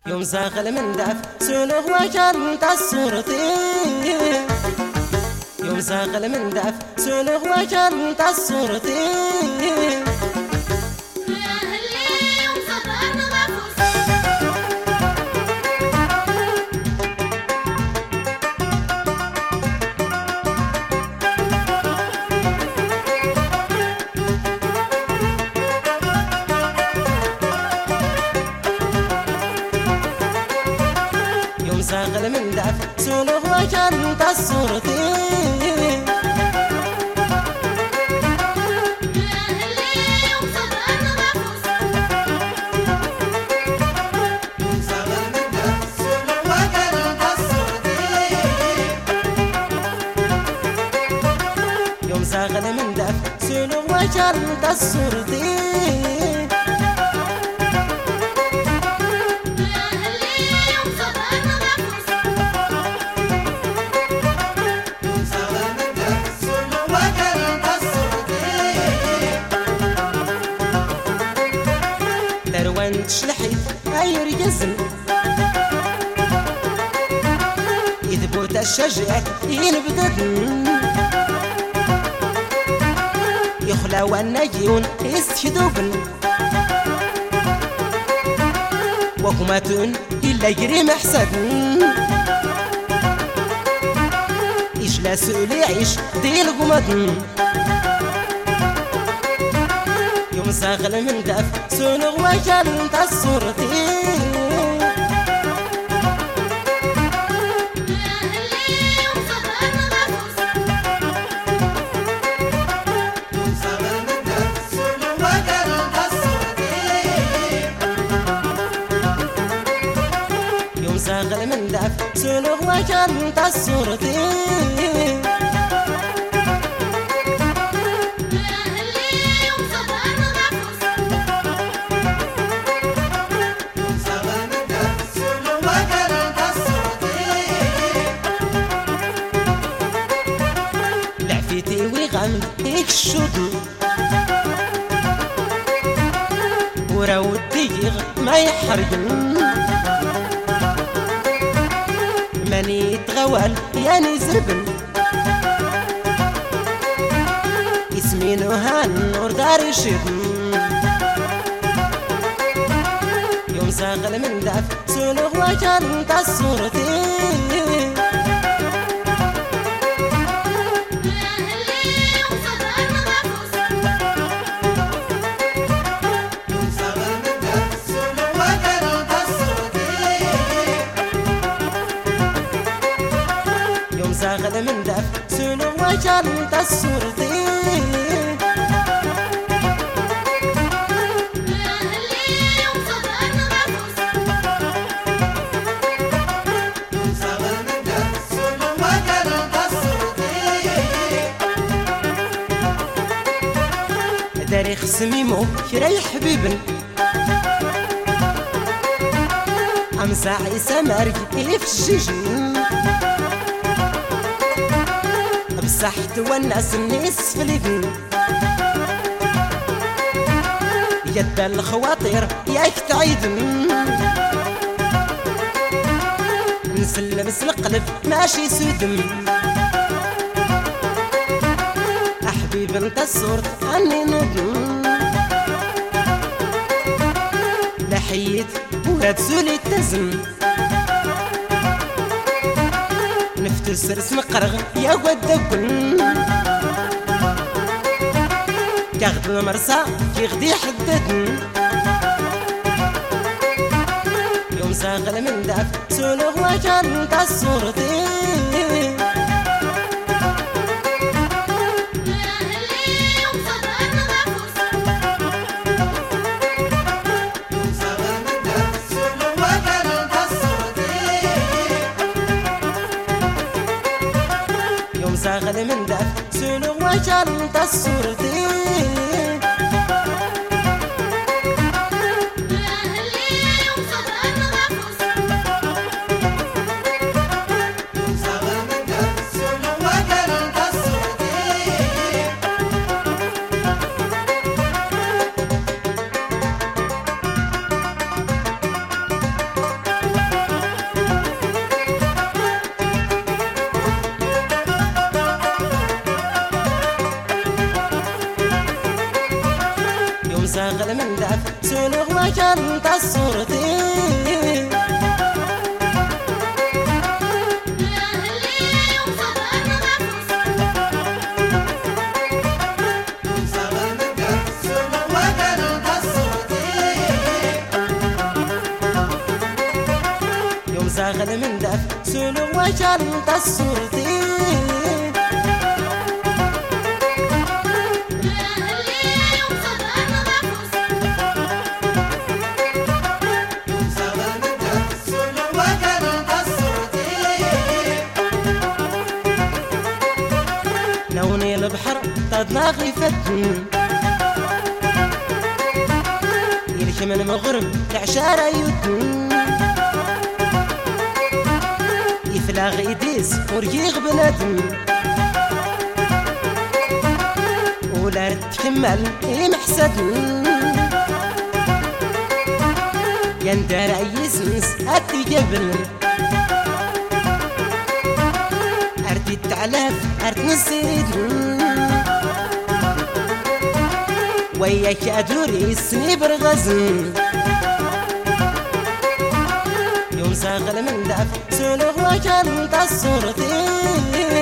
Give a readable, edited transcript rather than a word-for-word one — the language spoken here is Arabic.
يوم زاغل من دف سنه وجن تصورتي يوم زاغل من دف سنه وجن تصورتي زاغل من دف سنه وجن تصورتي يوم زاغل من دف سنه وجن تصورتي دروان تشلحيت غير يزن يذبوت الشجاع ينبدد يخلى والنجيون يستشدوبن وكماتون إلا يجري محسد إجلا سؤل يعيش ديل قمدن يوم زاغل من دف سنغ وجن تصورتي يوم زاغل من دف سنغ وجن تصورتي لعفيتي ويغمد يكشطن وراو الديغ ما يحرقن ماني يتغوال ياني زربن يسمينو هالنور دار يشيطن يوم زاغل من دف سنغ وجن تصورتي زاغل من دف سنو وجن تصورتي داري خصميمو كراي حبيبن أمسى عيسى مارك في الجيجن بصحت والناس الناس في اليدن يد الخواطر ياك تعيدن نسلمس القلب ماشي سودم أحبيب انت الصورت عني ندم لحيت وراد زولي التزم نفتس رسم قرغ يا ودبن كاخد المرسى كيغدي حددن يوم زاغل من دف سنغ وجن تصورتي زاغل من دف سنغ وجن تصورتي وجنت الصورتي زاغل من دف سولو وجنت الصورتي لوني البحر تدماغي فتن يلكم المغرب تعشار يدن يفلاغ يديس وريغ بنادم ولا تكمل محسد يندار يسمس أتي قبل أرتي التعلاف أرت نسيد وياك أدوري السنيب رغزن يوم زاغل من دف سولو وجنت الصورتي